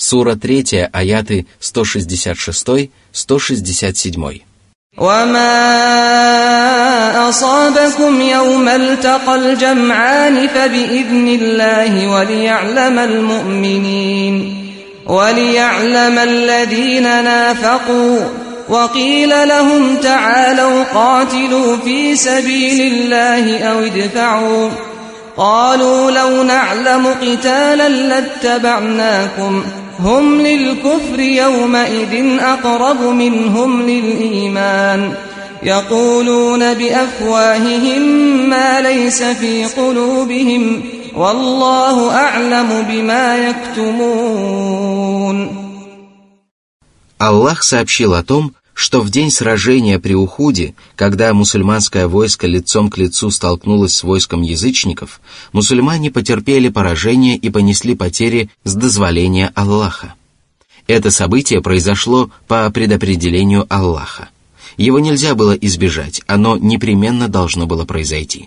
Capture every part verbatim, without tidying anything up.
Сура третья, аяты сто шестьдесят шесть - сто шестьдесят семь. وَمَا أَصَابَكُمْ يَوْمَ الْتَقَى الْجَمْعَانِ فَبِإِذْنِ اللَّهِ وَلِيَعْلَمَ الْمُؤْمِنِينَ وَلِيَعْلَمَ الَّذِينَ نَافَقُوا وَقِيلَ لَهُمْ تَعَالَوْا قَاتِلُوا فِي سَبِيلِ اللَّهِ أَوْ ادْفَعُوا قَالُوا لَوْ نَعْلَمُ قِتَالًا لَاتَّبَعْنَاكُمْ هُمْ لِلْكُفْرِ يَوْمَئِذٍ أَقْرَبُ مِنْهُمْ لِلْإِيمَانِ يَقُولُونَ بِأَفْوَاهِهِمْ مَا لَيْسَ فِي قُلُوبِهِمْ وَاللَّهُ أَعْلَمُ بِمَا يَكْتُمُونَ. Аллах сообщил о том, что в день сражения при Ухуде, когда мусульманское войско лицом к лицу столкнулось с войском язычников, мусульмане потерпели поражение и понесли потери с дозволения Аллаха. Это событие произошло по предопределению Аллаха. Его нельзя было избежать, оно непременно должно было произойти.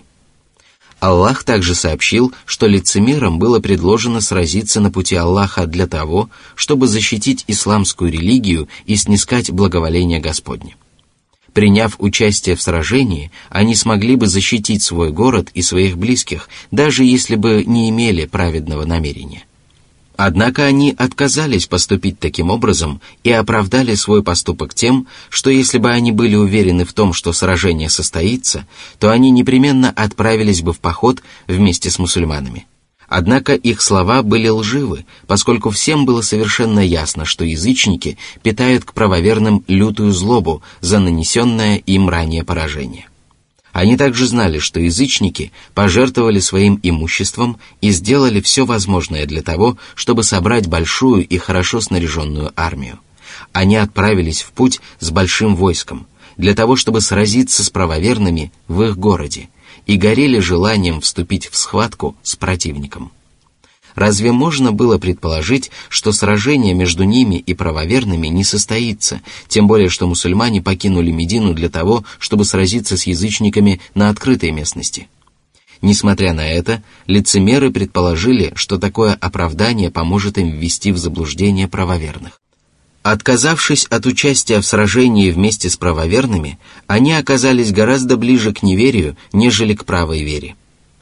Аллах также сообщил, что лицемерам было предложено сразиться на пути Аллаха для того, чтобы защитить исламскую религию и снискать благоволение Господне. Приняв участие в сражении, они смогли бы защитить свой город и своих близких, даже если бы не имели праведного намерения. Однако они отказались поступить таким образом и оправдали свой поступок тем, что если бы они были уверены в том, что сражение состоится, то они непременно отправились бы в поход вместе с мусульманами. Однако их слова были лживы, поскольку всем было совершенно ясно, что язычники питают к правоверным лютую злобу за нанесенное им ранее поражение. Они также знали, что язычники пожертвовали своим имуществом и сделали все возможное для того, чтобы собрать большую и хорошо снаряженную армию. Они отправились в путь с большим войском, для того, чтобы сразиться с правоверными в их городе, и горели желанием вступить в схватку с противником. Разве можно было предположить, что сражение между ними и правоверными не состоится, тем более что мусульмане покинули Медину для того, чтобы сразиться с язычниками на открытой местности? Несмотря на это, лицемеры предположили, что такое оправдание поможет им ввести в заблуждение правоверных. Отказавшись от участия в сражении вместе с правоверными, они оказались гораздо ближе к неверию, нежели к правой вере.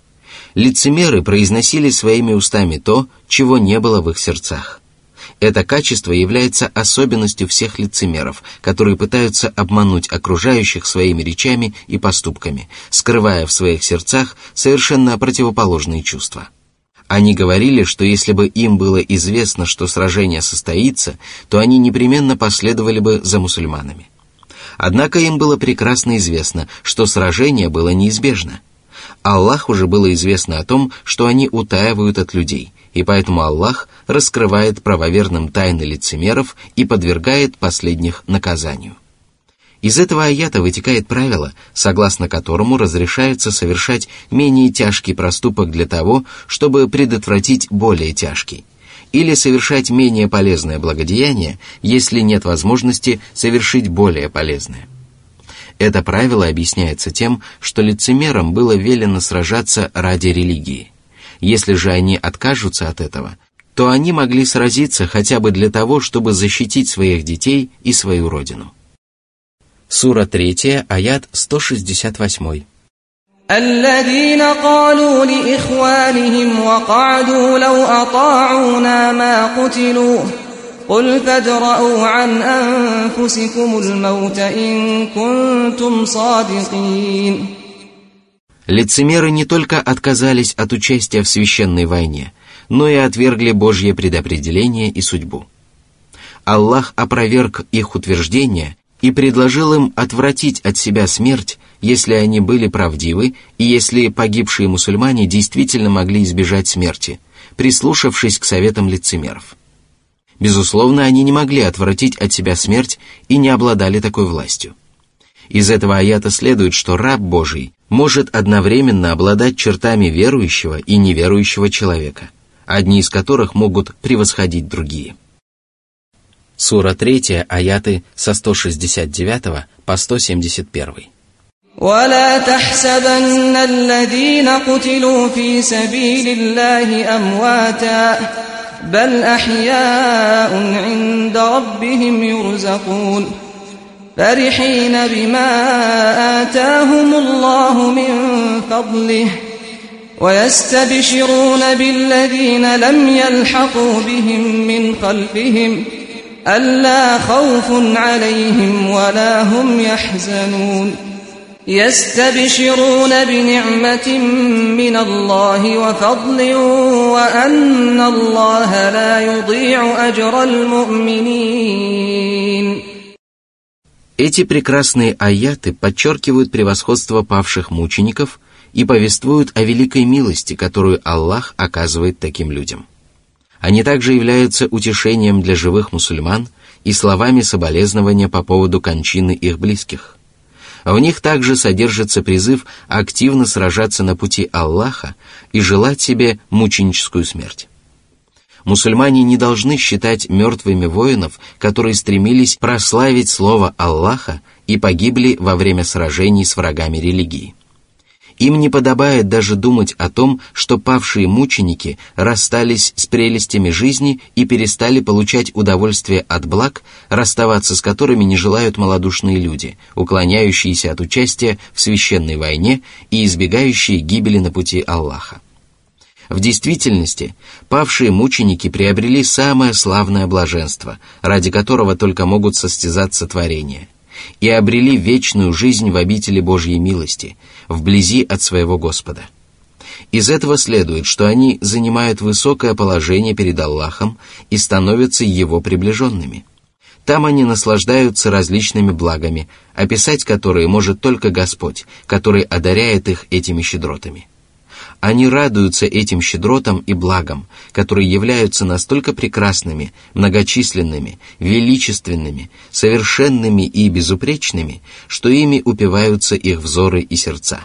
Лицемеры произносили своими устами то, чего не было в их сердцах. Это качество является особенностью всех лицемеров, которые пытаются обмануть окружающих своими речами и поступками, скрывая в своих сердцах совершенно противоположные чувства. Они говорили, что если бы им было известно, что сражение состоится, то они непременно последовали бы за мусульманами. Однако им было прекрасно известно, что сражение было неизбежно. Аллаху же было известно о том, что они утаивают от людей, и поэтому Аллах раскрывает правоверным тайны лицемеров и подвергает последних наказанию. Из этого аята вытекает правило, согласно которому разрешается совершать менее тяжкий проступок для того, чтобы предотвратить более тяжкий, или совершать менее полезное благодеяние, если нет возможности совершить более полезное. Это правило объясняется тем, что лицемерам было велено сражаться ради религии. Если же они откажутся от этого, то они могли сразиться хотя бы для того, чтобы защитить своих детей и свою родину. Сура третья, аят сто шестьдесят восемь. الذين قالوا لإخوانهم وقعدوا لو أطاعونا ما قتلوا قل فادرءوا عن أنفسكم الموت إن كنتم صادقين. Лицемеры не только отказались от участия в священной войне, но и отвергли Божье предопределение и судьбу. Аллах опроверг их утверждения и предложил им отвратить от себя смерть, если они были правдивы и если погибшие мусульмане действительно могли избежать смерти, прислушавшись к советам лицемеров. Безусловно, они не могли отвратить от себя смерть и не обладали такой властью. Из этого аята следует, что раб Божий может одновременно обладать чертами верующего и неверующего человека, одни из которых могут превосходить другие. Сура третья, аяты со сто шестьдесят девять по сто семьдесят один. ولا تحسبن الذين قتلوا في سبيل الله أمواتا بل أحياء عند ربهم يرزقون فرحين بما آتاهم الله من فضله ويستبشرون بالذين لم يلحقوا بهم من خلفهم ألا خوف عليهم ولا هم يحزنون يستبشرون بنعمة من الله وفضل وأن الله لا يضيع أجر المؤمنين. Эти прекрасные аяты подчеркивают превосходство павших мучеников и повествуют о великой милости, которую Аллах оказывает таким людям. Они также являются утешением для живых мусульман и словами соболезнования по поводу кончины их близких. В них также содержится призыв активно сражаться на пути Аллаха и желать себе мученическую смерть. Мусульмане не должны считать мертвыми воинов, которые стремились прославить слово Аллаха и погибли во время сражений с врагами религии. Им не подобает даже думать о том, что павшие мученики расстались с прелестями жизни и перестали получать удовольствие от благ, расставаться с которыми не желают малодушные люди, уклоняющиеся от участия в священной войне и избегающие гибели на пути Аллаха. В действительности, павшие мученики приобрели самое славное блаженство, ради которого только могут состязаться творения, и обрели вечную жизнь в обители Божьей милости, вблизи от своего Господа. Из этого следует, что они занимают высокое положение перед Аллахом и становятся Его приближенными. Там они наслаждаются различными благами, описать которые может только Господь, который одаряет их этими щедротами. Они радуются этим щедротам и благам, которые являются настолько прекрасными, многочисленными, величественными, совершенными и безупречными, что ими упиваются их взоры и сердца.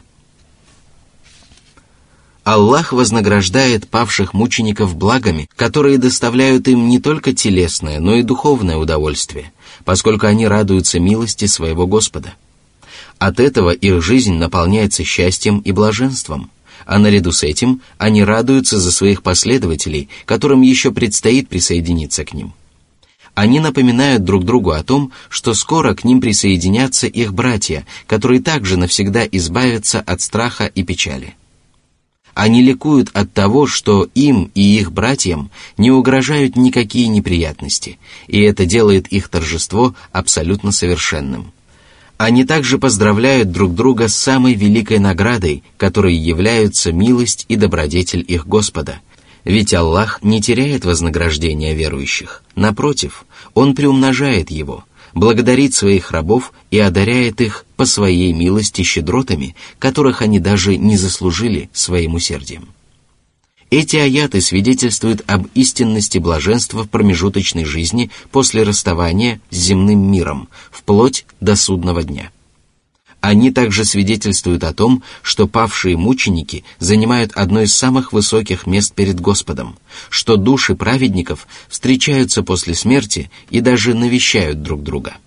Аллах вознаграждает павших мучеников благами, которые доставляют им не только телесное, но и духовное удовольствие, поскольку они радуются милости своего Господа. От этого их жизнь наполняется счастьем и блаженством, а наряду с этим они радуются за своих последователей, которым еще предстоит присоединиться к ним. Они напоминают друг другу о том, что скоро к ним присоединятся их братья, которые также навсегда избавятся от страха и печали. Они ликуют от того, что им и их братьям не угрожают никакие неприятности, и это делает их торжество абсолютно совершенным. Они также поздравляют друг друга с самой великой наградой, которой являются милость и добродетель их Господа. Ведь Аллах не теряет вознаграждения верующих. Напротив, Он приумножает его, благодарит своих рабов и одаряет их по своей милости щедротами, которых они даже не заслужили своим усердием. Эти аяты свидетельствуют об истинности блаженства в промежуточной жизни после расставания с земным миром, вплоть до судного дня. Они также свидетельствуют о том, что павшие мученики занимают одно из самых высоких мест перед Господом, что души праведников встречаются после смерти и даже навещают друг друга.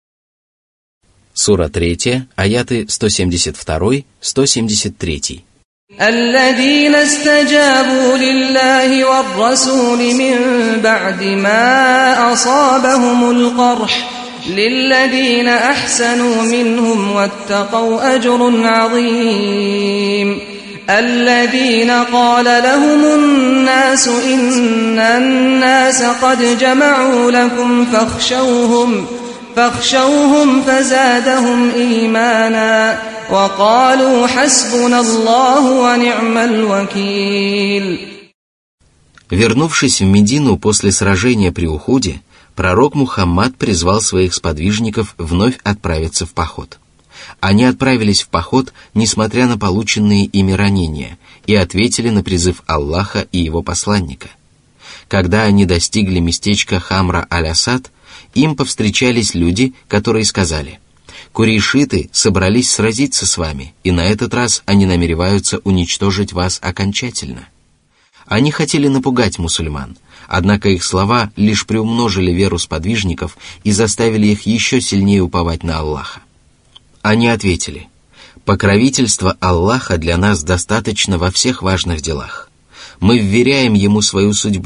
Сура третья, аяты сто семьдесят два - сто семьдесят три. الذين استجابوا لله والرسول من بعد ما أصابهم القرح للذين أحسنوا منهم واتقوا أجر عظيم الذين قال لهم الناس إن الناس قد جمعوا لكم فاخشوهم فاخشوهم فزادهم إيمانا وقالوا حسبنا الله ونعم الوكيل. Вернувшись в Медину после сражения при Ухуде, пророк Мухаммад призвал своих сподвижников вновь отправиться в поход. Они отправились в поход, несмотря на полученные ими ранения, и ответили на призыв Аллаха и его посланника. Когда они достигли местечка Хамра аль-Асад, им повстречались люди, которые сказали: «Курейшиты собрались сразиться с вами, и на этот раз они намереваются уничтожить вас окончательно». Они хотели напугать мусульман, однако их слова лишь приумножили веру сподвижников и заставили их еще сильнее уповать на Аллаха. Они ответили: «Покровительство Аллаха для нас достаточно во всех важных делах. Мы вверяем Ему свою судьбу,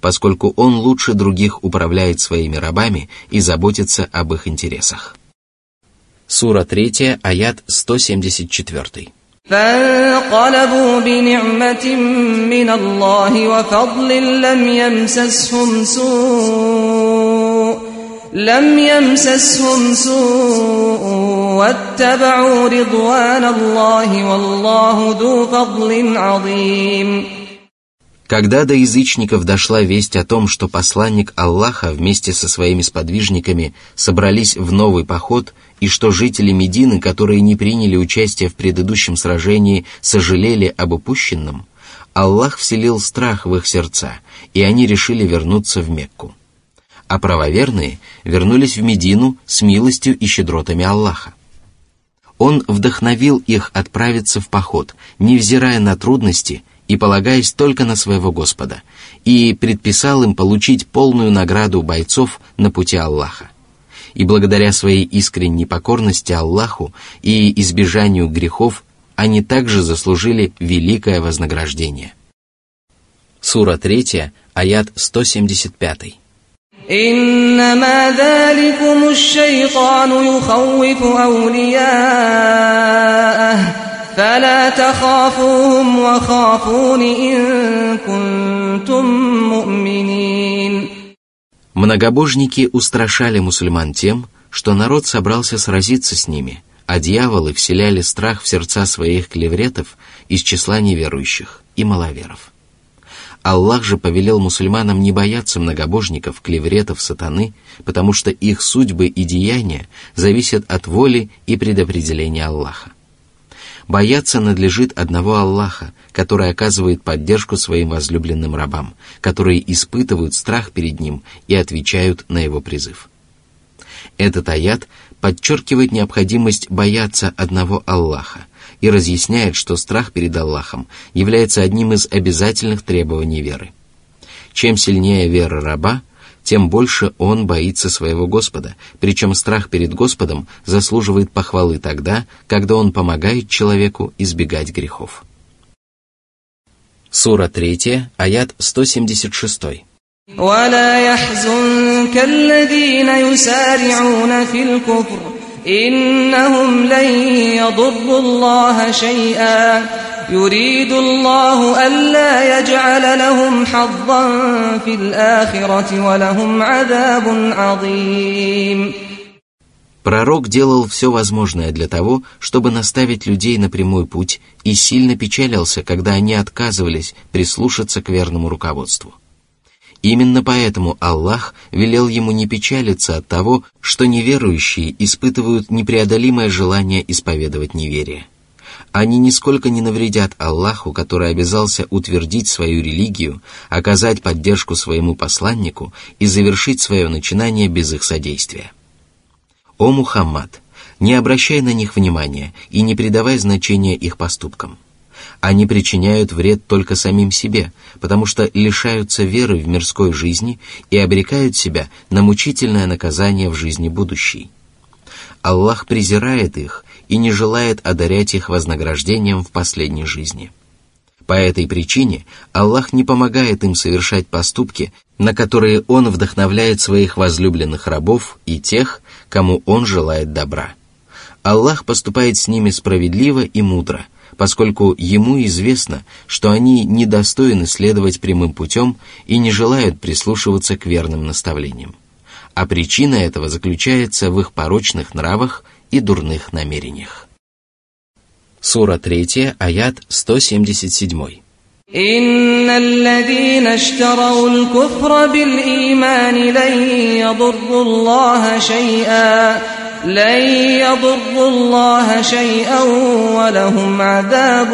поскольку Он лучше других управляет своими рабами и заботится об их интересах. Сура третья, аят сто семьдесят четыре. فانقلبوا بنعمة من الله وفضل لم يمسسهم سوء لم يمسسهم سوء واتبعوا رضوان الله والله ذو فضل عظيم. Когда до язычников дошла весть о том, что посланник Аллаха вместе со своими сподвижниками собрались в новый поход, и что жители Медины, которые не приняли участие в предыдущем сражении, сожалели об упущенном, Аллах вселил страх в их сердца, и они решили вернуться в Мекку. А правоверные вернулись в Медину с милостью и щедротами Аллаха. Он вдохновил их отправиться в поход, невзирая на трудности и полагаясь только на своего Господа, и предписал им получить полную награду бойцов на пути Аллаха. И благодаря своей искренней покорности Аллаху и избежанию грехов они также заслужили великое вознаграждение. Сура третья, аят сто семьдесят пять. إنما ذلكم الشيطان يخوف أولياءه فلا تخافوهم وخافون إن كنتم مؤمنين. Многобожники устрашали мусульман тем, что народ собрался сразиться с ними, а дьяволы вселяли страх в сердца своих клевретов из числа неверующих и маловеров. Аллах же повелел мусульманам не бояться многобожников, клевретов, сатаны, потому что их судьбы и деяния зависят от воли и предопределения Аллаха. Бояться надлежит одного Аллаха, который оказывает поддержку своим возлюбленным рабам, которые испытывают страх перед Ним и отвечают на Его призыв. Этот аят подчеркивает необходимость бояться одного Аллаха и разъясняет, что страх перед Аллахом является одним из обязательных требований веры. Чем сильнее вера раба, тем больше он боится своего Господа, причем страх перед Господом заслуживает похвалы тогда, когда он помогает человеку избегать грехов. Сура третья, аят сто семьдесят шесть. ولا يحزنك الذين يسارعون في الكفر إنهم لن يضروا الله شيئا يريد الله ألا يجعل لهم حظا في الآخرة ولهم عذاب عظيم. Пророк делал все возможное для того, чтобы наставить людей на прямой путь, и сильно печалился, когда они отказывались прислушаться к верному руководству. Именно поэтому Аллах велел ему не печалиться от того, что неверующие испытывают непреодолимое желание исповедовать неверие. Они нисколько не навредят Аллаху, который обязался утвердить свою религию, оказать поддержку своему посланнику и завершить свое начинание без их содействия. О Мухаммад, не обращай на них внимания и не придавай значения их поступкам. Они причиняют вред только самим себе, потому что лишаются веры в мирской жизни и обрекают себя на мучительное наказание в жизни будущей. Аллах презирает их и не желает одарять их вознаграждением в последней жизни. По этой причине Аллах не помогает им совершать поступки, на которые Он вдохновляет своих возлюбленных рабов и тех, кому Он желает добра. Аллах поступает с ними справедливо и мудро, поскольку Ему известно, что они недостойны следовать прямым путем и не желают прислушиваться к верным наставлениям. А причина этого заключается в их порочных нравах и дурных намерениях. Сура третья, аят сто семьдесят семь. إن الذين اشتروا الكفر بالإيمان لن يضروا الله شيئا لن يضروا الله شيئا ولهم عذاب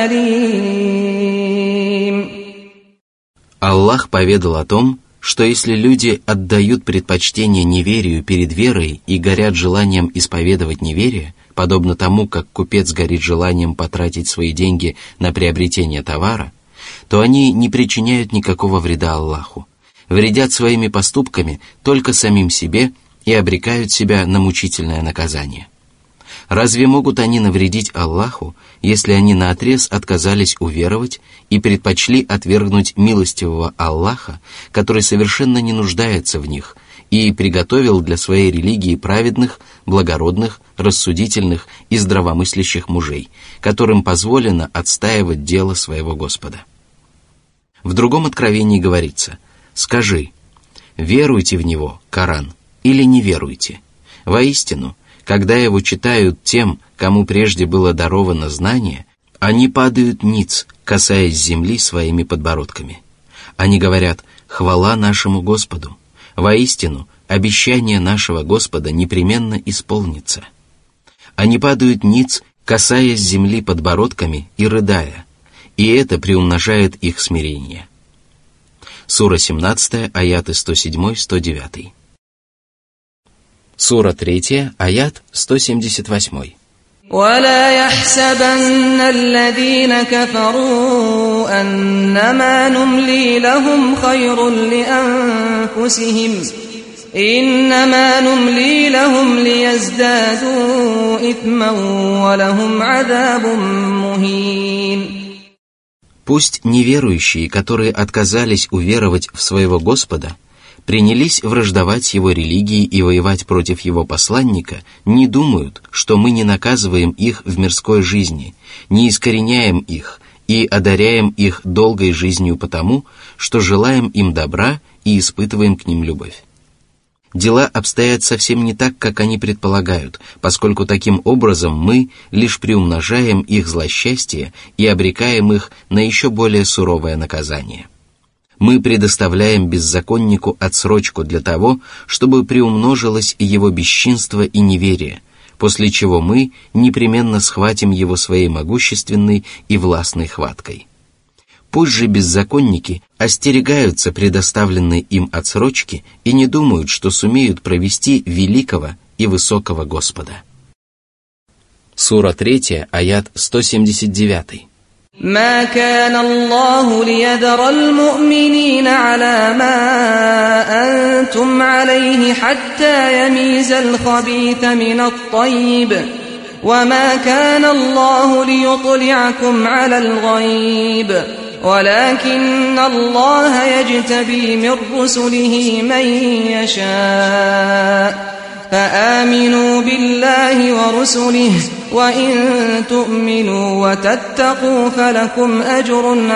أليم. Аллах поведал о том, что если люди отдают предпочтение неверию перед верой и горят желанием исповедовать неверие, подобно тому, как купец горит желанием потратить свои деньги на приобретение товара, то они не причиняют никакого вреда Аллаху, вредят своими поступками только самим себе и обрекают себя на мучительное наказание. Разве могут они навредить Аллаху, если они наотрез отказались уверовать и предпочли отвергнуть милостивого Аллаха, который совершенно не нуждается в них и приготовил для своей религии праведных, благородных, рассудительных и здравомыслящих мужей, которым позволено отстаивать дело своего Господа? В другом откровении говорится: «Скажи, веруйте в него, Коран, или не веруйте. Воистину, когда его читают тем, кому прежде было даровано знание, они падают ниц, касаясь земли своими подбородками. Они говорят: хвала нашему Господу. Воистину, обещание нашего Господа непременно исполнится. Они падают ниц, касаясь земли подбородками и рыдая, и это приумножает их смирение». Сура семнадцатая, аяты сто семь - сто девять. Сура третья, аят сто семьдесят восемь. ولا يحسبن الذين كفروا أنما نملي لهم خير لأنفسهم إنما نملي لهم ليزدادوا إثما ولهم عذاب مهين. Пусть неверующие, которые отказались уверовать в своего Господа, принялись враждовать его религии и воевать против его посланника, не думают, что мы не наказываем их в мирской жизни, не искореняем их и одаряем их долгой жизнью потому, что желаем им добра и испытываем к ним любовь. Дела обстоят совсем не так, как они предполагают, поскольку таким образом мы лишь приумножаем их злосчастье и обрекаем их на еще более суровое наказание. Мы предоставляем беззаконнику отсрочку для того, чтобы приумножилось его бесчинство и неверие, после чего мы непременно схватим его своей могущественной и властной хваткой. Пусть же беззаконники остерегаются предоставленной им отсрочки и не думают, что сумеют провести великого и высокого Господа. Сура третья, аят сто семьдесят девять. ما كان الله ليذر المؤمنين على ما أنتم عليه حتى يميز الخبيث من الطيب وما كان الله ليطلعكم على الغيب ولكن الله يجتبي من رسله من يشاء فآمنوا بالله ورسله وإن تؤمنوا وتتقوا فلكم أجر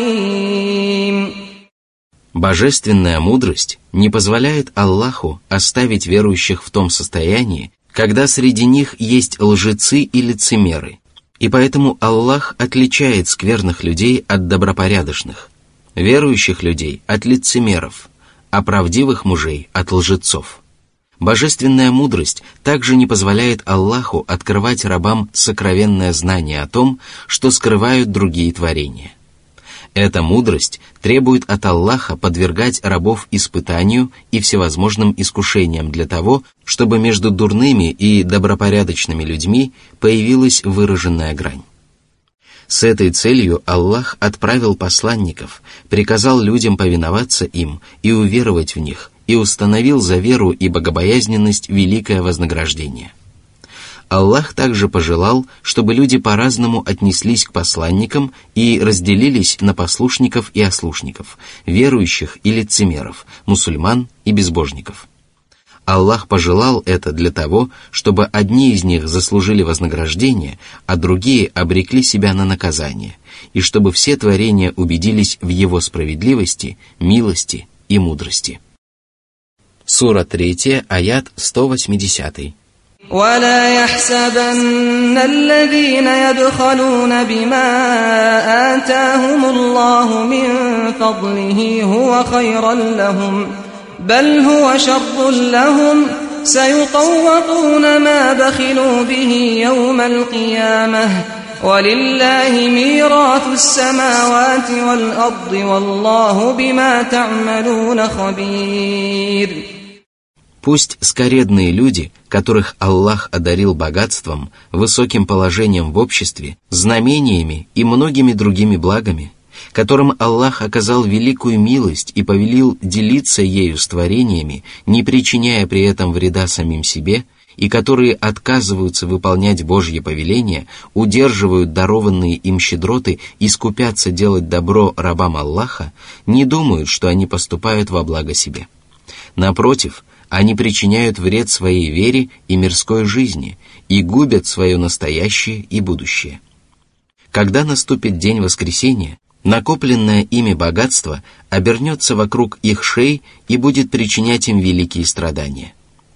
عظيم. Божественная мудрость не позволяет Аллаху оставить верующих в том состоянии, когда среди них есть лжецы и лицемеры, и поэтому Аллах отличает скверных людей от добропорядочных, верующих людей от лицемеров, а правдивых мужей от лжецов. Божественная мудрость также не позволяет Аллаху открывать рабам сокровенное знание о том, что скрывают другие творения. Эта мудрость требует от Аллаха подвергать рабов испытанию и всевозможным искушениям для того, чтобы между дурными и добропорядочными людьми появилась выраженная грань. С этой целью Аллах отправил посланников, приказал людям повиноваться им и уверовать в них, и установил за веру и богобоязненность великое вознаграждение. Аллах также пожелал, чтобы люди по-разному отнеслись к посланникам и разделились на послушников и ослушников, верующих и лицемеров, мусульман и безбожников. Аллах пожелал это для того, чтобы одни из них заслужили вознаграждение, а другие обрекли себя на наказание, и чтобы все творения убедились в Его справедливости, милости и мудрости. Сура третья, аят сто восемьдесят. ولا يحسبن الذين يبخلون بما آتاهم الله من فضله هو خيرا لهم بل هو شر لهم سيطوقون ما بخلوا به يوم القيامة ولله ميراث السماوات والأرض والله بما تعملون خبير. Пусть скоредные люди, которых Аллах одарил богатством, высоким положением в обществе, знамениями и многими другими благами, которым Аллах оказал великую милость и повелел делиться ею с творениями, не причиняя при этом вреда самим себе, и которые отказываются выполнять Божьи повеления, удерживают дарованные им щедроты и скупятся делать добро рабам Аллаха, не думают, что они поступают во благо себе. Напротив, они причиняют вред своей вере и мирской жизни и губят свое настоящее и будущее. Когда наступит день воскресения, накопленное ими богатство обернется вокруг их шеи и будет причинять им великие страдания.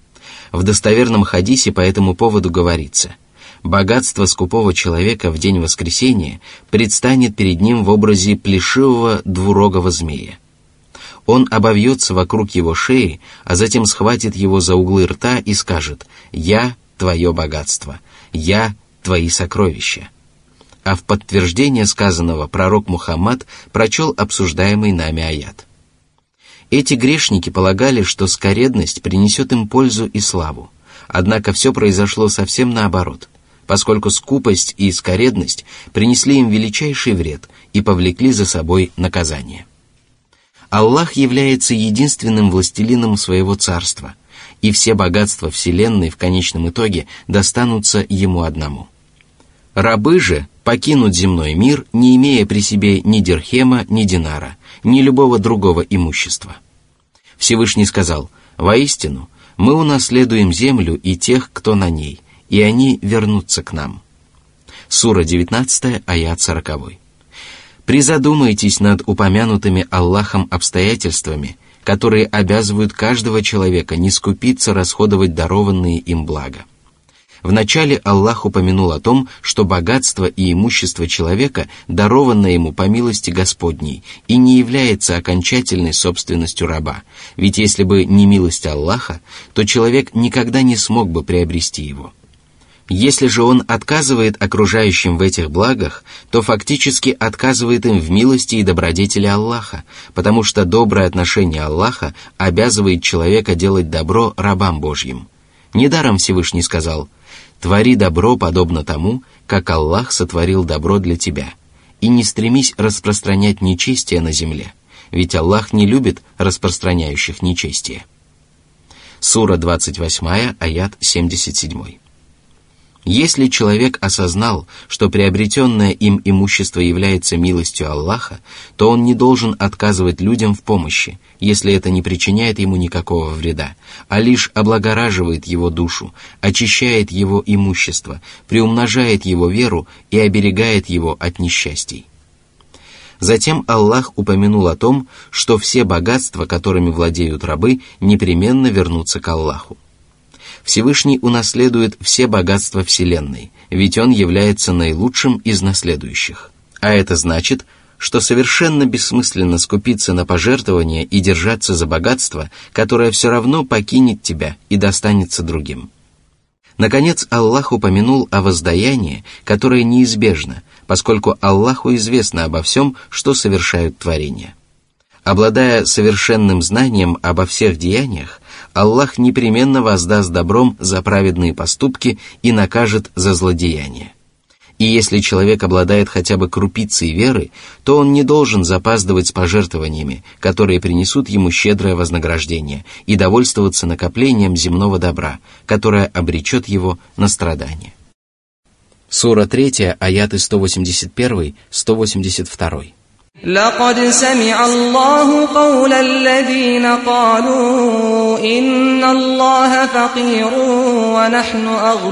В достоверном хадисе по этому поводу говорится: богатство скупого человека в день воскресения предстанет перед ним в образе плешивого двурогого змея. Он обовьется вокруг его шеи, а затем схватит его за углы рта и скажет: «Я – твое богатство, я – твои сокровища». А в подтверждение сказанного пророк Мухаммад прочел обсуждаемый нами аят. Эти грешники полагали, что скоредность принесет им пользу и славу, однако все произошло совсем наоборот, поскольку скупость и скоредность принесли им величайший вред и повлекли за собой наказание. Аллах является единственным властелином своего царства, и все богатства вселенной в конечном итоге достанутся ему одному. Рабы же покинут земной мир, не имея при себе ни дирхема, ни динара, ни любого другого имущества. Всевышний сказал: «Воистину, мы унаследуем землю и тех, кто на ней, и они вернутся к нам». Сура девятнадцатая, аят сороковой. Призадумайтесь над упомянутыми Аллахом обстоятельствами, которые обязывают каждого человека не скупиться расходовать дарованные им блага. Вначале Аллах упомянул о том, что богатство и имущество человека даровано ему по милости Господней и не является окончательной собственностью раба, ведь если бы не милость Аллаха, то человек никогда не смог бы приобрести его. Если же он отказывает окружающим в этих благах, то фактически отказывает им в милости и добродетели Аллаха, потому что доброе отношение Аллаха обязывает человека делать добро рабам Божьим. Недаром Всевышний сказал: «Твори добро подобно тому, как Аллах сотворил добро для тебя, и не стремись распространять нечестие на земле, ведь Аллах не любит распространяющих нечестие». Сура двадцать восьмая, аят семьдесят семь. Если человек осознал, что приобретенное им имущество является милостью Аллаха, то он не должен отказывать людям в помощи, если это не причиняет ему никакого вреда, а лишь облагораживает его душу, очищает его имущество, приумножает его веру и оберегает его от несчастий. Затем Аллах упомянул о том, что все богатства, которыми владеют рабы, непременно вернутся к Аллаху. Всевышний унаследует все богатства Вселенной, ведь Он является наилучшим из наследующих. А это значит, что совершенно бессмысленно скупиться на пожертвования и держаться за богатство, которое все равно покинет тебя и достанется другим. Наконец, Аллах упомянул о воздаянии, которое неизбежно, поскольку Аллаху известно обо всем, что совершают творения. Обладая совершенным знанием обо всех деяниях, Аллах непременно воздаст добром за праведные поступки и накажет за злодеяния. И если человек обладает хотя бы крупицей веры, то он не должен запаздывать с пожертвованиями, которые принесут ему щедрое вознаграждение, и довольствоваться накоплением земного добра, которое обречет его на страдания. Сура третья, аяты сто восемьдесят один — сто восемьдесят два. لقد سمع الله قول الذين قالوا إن الله فقير ونحن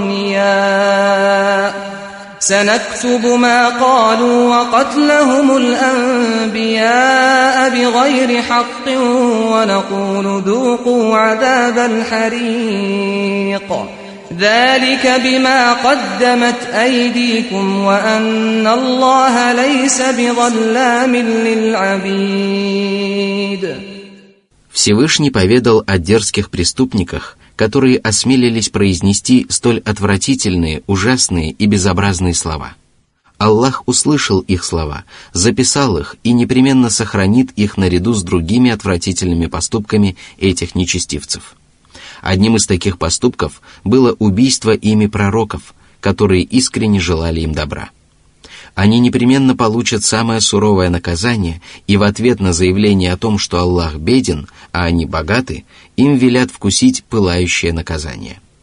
أغنياء سنكتب ما قالوا وقتلهم الأنبياء بغير حق ونقول ذوقوا عذاب الحريق ذلك بما قدمت أيديكم وأن الله ليس بظلام للعبيد. Всевышний поведал о дерзких преступниках, которые осмелились произнести столь отвратительные, ужасные и безобразные слова. Аллах услышал их слова, записал их и непременно сохранит их наряду с другими отвратительными поступками этих нечестивцев. Одним из таких поступков было убийство ими пророков, которые искренне желали им добра. Они непременно получат самое суровое наказание, и в ответ на заявление о том, что Аллах беден, а они богаты, им велят вкусить пылающее наказание.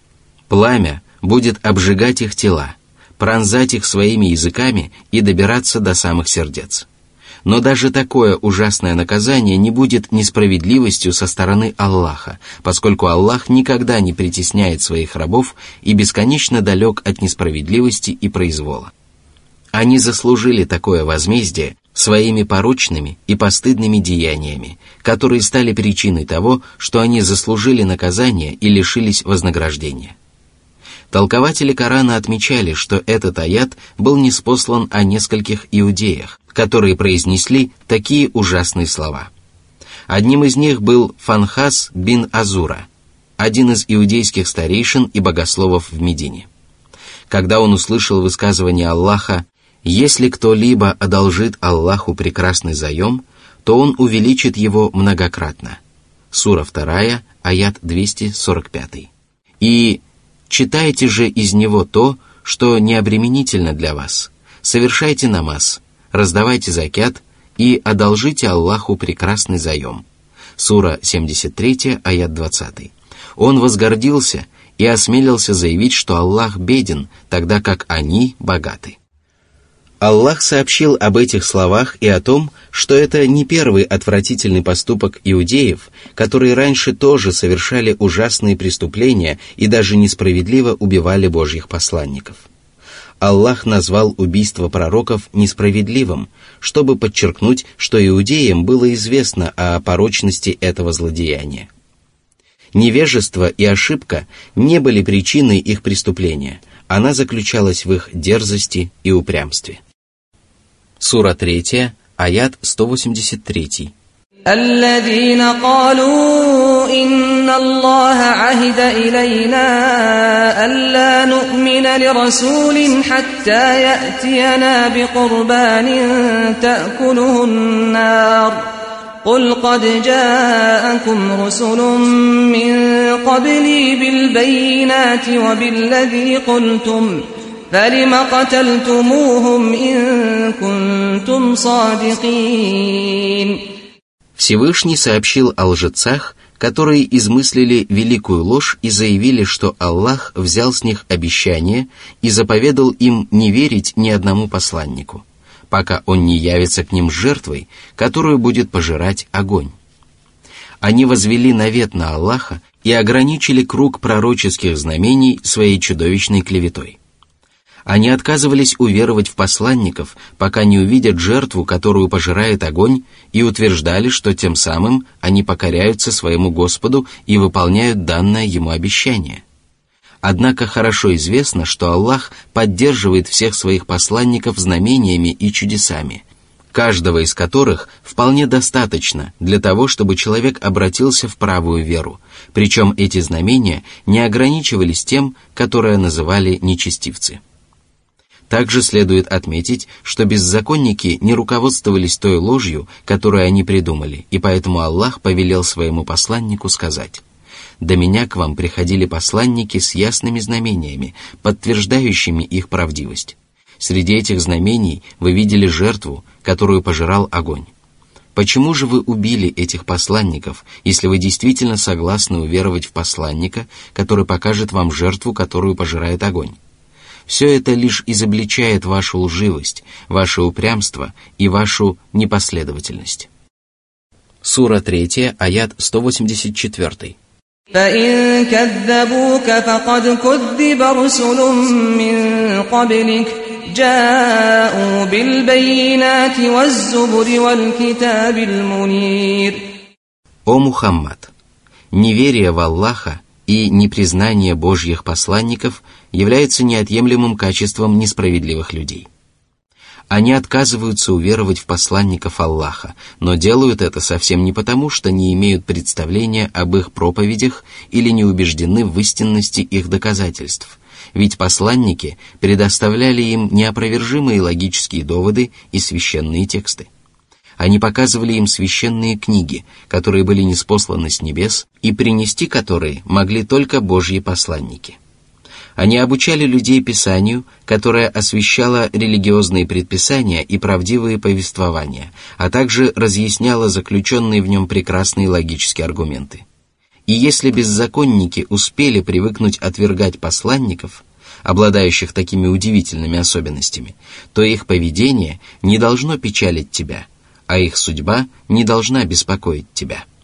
Пламя будет обжигать их тела, пронзать их своими языками и добираться до самых сердец. Но даже такое ужасное наказание не будет несправедливостью со стороны Аллаха, поскольку Аллах никогда не притесняет своих рабов и бесконечно далек от несправедливости и произвола. Они заслужили такое возмездие своими порочными и постыдными деяниями, которые стали причиной того, что они заслужили наказание и лишились вознаграждения. Толкователи Корана отмечали, что этот аят был ниспослан о нескольких иудеях, которые произнесли такие ужасные слова. Одним из них был Фанхас бин Азура, один из иудейских старейшин и богословов в Медине. Когда он услышал высказывание Аллаха: «Если кто-либо одолжит Аллаху прекрасный заем, то он увеличит его многократно». Сура вторая, аят двести сорок пять. И «Читайте же из него то, что необременительно для вас, совершайте намаз, раздавайте закят и одолжите Аллаху прекрасный заем». Сура семьдесят три, аят двадцать. Он возгордился и осмелился заявить, что Аллах беден, тогда как они богаты. Аллах сообщил об этих словах и о том, что это не первый отвратительный поступок иудеев, которые раньше тоже совершали ужасные преступления и даже несправедливо убивали Божьих посланников. Аллах назвал убийство пророков несправедливым, чтобы подчеркнуть, что иудеям было известно о порочности этого злодеяния. Невежество и ошибка не были причиной их преступления, она заключалась в их дерзости и упрямстве. Сура третья, аят сто восемьдесят три. الذين قالوا إن الله عهد إلينا ألا نؤمن لرسول حتى يأتينا بقربان تأكله النار قل قد جاءكم رسل من قبلي بالبينات وبالذي قلتم فلم قتلتموهم إن كنتم صادقين. Всевышний сообщил о лжецах, которые измыслили великую ложь и заявили, что Аллах взял с них обещание и заповедал им не верить ни одному посланнику, пока он не явится к ним с жертвой, которую будет пожирать огонь. Они возвели навет на Аллаха и ограничили круг пророческих знамений своей чудовищной клеветой. Они отказывались уверовать в посланников, пока не увидят жертву, которую пожирает огонь, и утверждали, что тем самым они покоряются своему Господу и выполняют данное ему обещание. Однако хорошо известно, что Аллах поддерживает всех своих посланников знамениями и чудесами, каждого из которых вполне достаточно для того, чтобы человек обратился в правую веру, причем эти знамения не ограничивались тем, которое называли нечестивцы. Также следует отметить, что беззаконники не руководствовались той ложью, которую они придумали, и поэтому Аллах повелел своему посланнику сказать: «До меня к вам приходили посланники с ясными знамениями, подтверждающими их правдивость. Среди этих знамений вы видели жертву, которую пожирал огонь. Почему же вы убили этих посланников, если вы действительно согласны уверовать в посланника, который покажет вам жертву, которую пожирает огонь? Все это лишь изобличает вашу лживость, ваше упрямство и вашу непоследовательность». Сура третья, аят сто восемьдесят четыре. فَإِن كَذَّبُوكَ فَقَدْ كُذِّبَ رُسُلٌ مِّن قَبْلِكَ جَاءُوا بِالْبَيِّنَاتِ وَالزُّبُرِ وَالْكِتَابِ الْمُنِيرِ. О Мухаммад! Неверие в Аллаха и непризнание Божьих посланников является неотъемлемым качеством несправедливых людей. Они отказываются уверовать в посланников Аллаха, но делают это совсем не потому, что не имеют представления об их проповедях или не убеждены в истинности их доказательств, ведь посланники предоставляли им неопровержимые логические доводы и священные тексты. Они показывали им священные книги, которые были ниспосланы с небес, и принести которые могли только Божьи посланники. Они обучали людей Писанию, которое освещало религиозные предписания и правдивые повествования, а также разъясняло заключенные в нем прекрасные логические аргументы. И если беззаконники успели привыкнуть отвергать посланников, обладающих такими удивительными особенностями, то их поведение не должно печалить тебя, а их судьба не должна беспокоить тебя.